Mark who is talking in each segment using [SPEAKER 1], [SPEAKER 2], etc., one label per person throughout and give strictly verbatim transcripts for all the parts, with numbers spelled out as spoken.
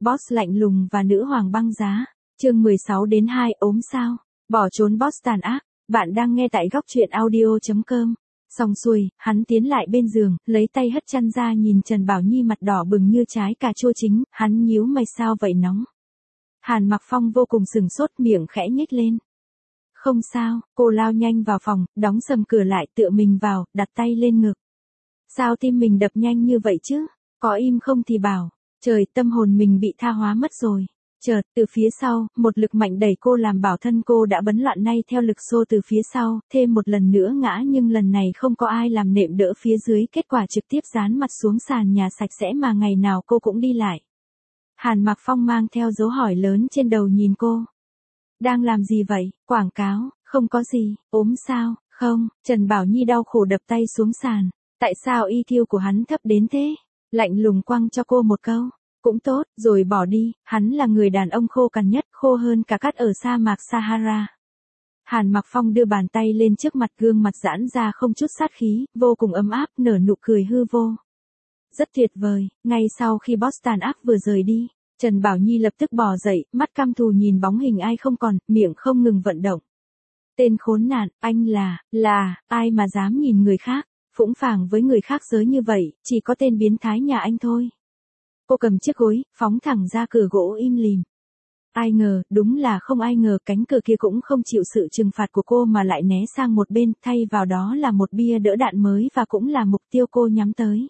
[SPEAKER 1] Boss lạnh lùng và nữ hoàng băng giá. Chương mười sáu đến hai ốm sao? Bỏ trốn boss tàn ác. Bạn đang nghe tại góc truyện audio chấm com. Xong xuôi, hắn tiến lại bên giường, lấy tay hất chăn ra nhìn Trần Bảo Nhi mặt đỏ bừng như trái cà chua chín, hắn nhíu mày sao vậy nóng. Hàn Mặc Phong vô cùng sừng sốt, miệng khẽ nhếch lên. Không sao, cô lao nhanh vào phòng, đóng sầm cửa lại, tựa mình vào, đặt tay lên ngực. Sao tim mình đập nhanh như vậy chứ? Có im không thì bảo. Trời, tâm hồn mình bị tha hóa mất rồi. Chợt, từ phía sau, một lực mạnh đẩy cô làm bảo thân cô đã bấn loạn nay theo lực xô từ phía sau, thêm một lần nữa ngã nhưng lần này không có ai làm nệm đỡ phía dưới, kết quả trực tiếp dán mặt xuống sàn nhà sạch sẽ mà ngày nào cô cũng đi lại. Hàn Mặc Phong mang theo dấu hỏi lớn trên đầu nhìn cô. Đang làm gì vậy? Quảng cáo, không có gì, ốm sao? Không, Trần Bảo Nhi đau khổ đập tay xuống sàn. Tại sao i kiu của hắn thấp đến thế? Lạnh lùng quăng cho cô một câu. Cũng tốt, rồi bỏ đi, hắn là người đàn ông khô cằn nhất, khô hơn cả cát ở sa mạc Sahara. Hàn Mặc Phong đưa bàn tay lên trước mặt, gương mặt giãn ra không chút sát khí, vô cùng ấm áp, nở nụ cười hư vô. Rất tuyệt vời, ngay sau khi boss tàn ác vừa rời đi, Trần Bảo Nhi lập tức bò dậy, mắt căm thù nhìn bóng hình ai không còn, miệng không ngừng vận động. Tên khốn nạn, anh là, là, ai mà dám nhìn người khác, phũng phàng với người khác giới như vậy, chỉ có tên biến thái nhà anh thôi. Cô cầm chiếc gối, phóng thẳng ra cửa gỗ im lìm. Ai ngờ, đúng là không ai ngờ cánh cửa kia cũng không chịu sự trừng phạt của cô mà lại né sang một bên, thay vào đó là một bia đỡ đạn mới và cũng là mục tiêu cô nhắm tới.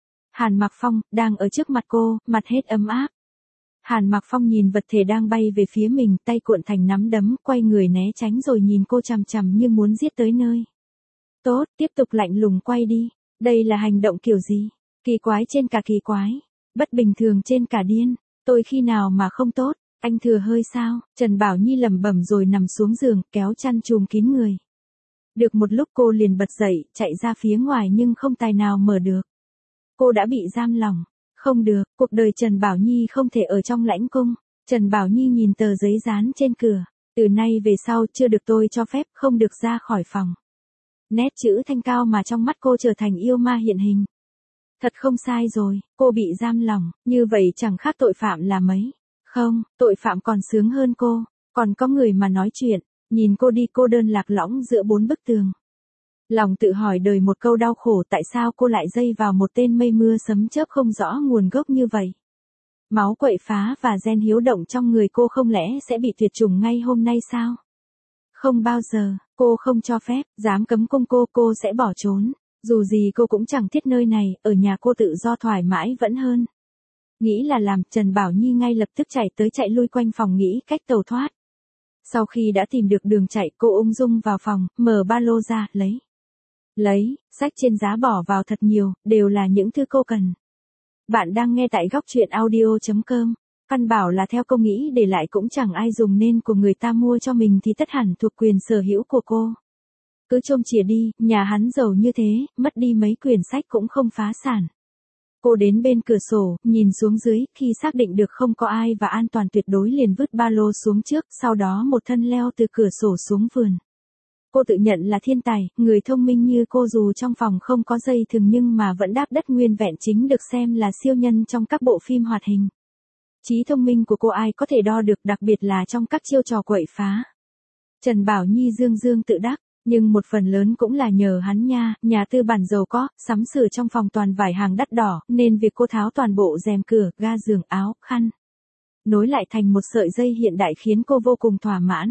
[SPEAKER 1] Hàn Mặc Phong, đang ở trước mặt cô, mặt hết ấm áp. Hàn Mặc Phong nhìn vật thể đang bay về phía mình, tay cuộn thành nắm đấm, quay người né tránh rồi nhìn cô chằm chằm như muốn giết tới nơi. Tốt, tiếp tục lạnh lùng quay đi. Đây là hành động kiểu gì? Kỳ quái trên cả kỳ quái. Bất bình thường trên cả điên. Tôi khi nào mà không tốt? Anh thừa hơi sao? Trần Bảo Nhi lẩm bẩm rồi nằm xuống giường, kéo chăn trùm kín người. Được một lúc cô liền bật dậy, chạy ra phía ngoài nhưng không tài nào mở được. Cô đã bị giam lỏng. Không được, cuộc đời Trần Bảo Nhi không thể ở trong lãnh cung. Trần Bảo Nhi nhìn tờ giấy dán trên cửa. Từ nay về sau chưa được tôi cho phép, không được ra khỏi phòng. Nét chữ thanh cao mà trong mắt cô trở thành yêu ma hiện hình. Thật không sai rồi, cô bị giam lỏng, như vậy chẳng khác tội phạm là mấy. Không, tội phạm còn sướng hơn cô, còn có người mà nói chuyện, nhìn cô đi cô đơn lạc lõng giữa bốn bức tường. Lòng tự hỏi đời một câu đau khổ, tại sao cô lại dây vào một tên mây mưa sấm chớp không rõ nguồn gốc như vậy. Máu quậy phá và gen hiếu động trong người cô không lẽ sẽ bị tuyệt chủng ngay hôm nay sao? Không bao giờ, cô không cho phép, dám cấm cung cô, cô sẽ bỏ trốn. Dù gì cô cũng chẳng thích nơi này, ở nhà cô tự do thoải mái vẫn hơn. Nghĩ là làm, Trần Bảo Nhi ngay lập tức chạy tới chạy lui quanh phòng nghĩ cách tẩu thoát. Sau khi đã tìm được đường chạy, cô ung dung vào phòng, mở ba lô ra, lấy. Lấy, sách trên giá bỏ vào thật nhiều, đều là những thứ cô cần. Bạn đang nghe tại góc truyện audio chấm com. Căn bảo là theo cô nghĩ để lại cũng chẳng ai dùng nên của người ta mua cho mình thì tất hẳn thuộc quyền sở hữu của cô. Cứ trông chìa đi, nhà hắn giàu như thế, mất đi mấy quyển sách cũng không phá sản. Cô đến bên cửa sổ, nhìn xuống dưới, khi xác định được không có ai và an toàn tuyệt đối liền vứt ba lô xuống trước, sau đó một thân leo từ cửa sổ xuống vườn. Cô tự nhận là thiên tài, người thông minh như cô dù trong phòng không có dây thừng nhưng mà vẫn đáp đất nguyên vẹn, chính được xem là siêu nhân trong các bộ phim hoạt hình. Trí thông minh của cô ai có thể đo được, đặc biệt là trong các chiêu trò quậy phá. Trần Bảo Nhi dương dương tự đắc. Nhưng một phần lớn cũng là nhờ hắn nha, nhà tư bản giàu có, sắm sửa trong phòng toàn vải hàng đắt đỏ, nên việc cô tháo toàn bộ rèm cửa, ga giường, áo, khăn. Nối lại thành một sợi dây hiện đại khiến cô vô cùng thỏa mãn.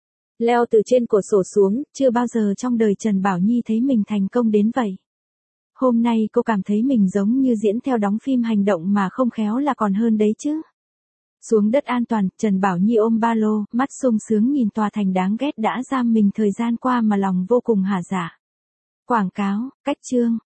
[SPEAKER 1] Leo từ trên cửa sổ xuống, chưa bao giờ trong đời Trần Bảo Nhi thấy mình thành công đến vậy. Hôm nay cô cảm thấy mình giống như diễn theo đóng phim hành động mà không khéo là còn hơn đấy chứ. Xuống đất an toàn, Trần Bảo Nhi ôm ba lô, mắt sung sướng nhìn tòa thành đáng ghét đã giam mình thời gian qua mà lòng vô cùng hả dạ. Quảng cáo, cách chương.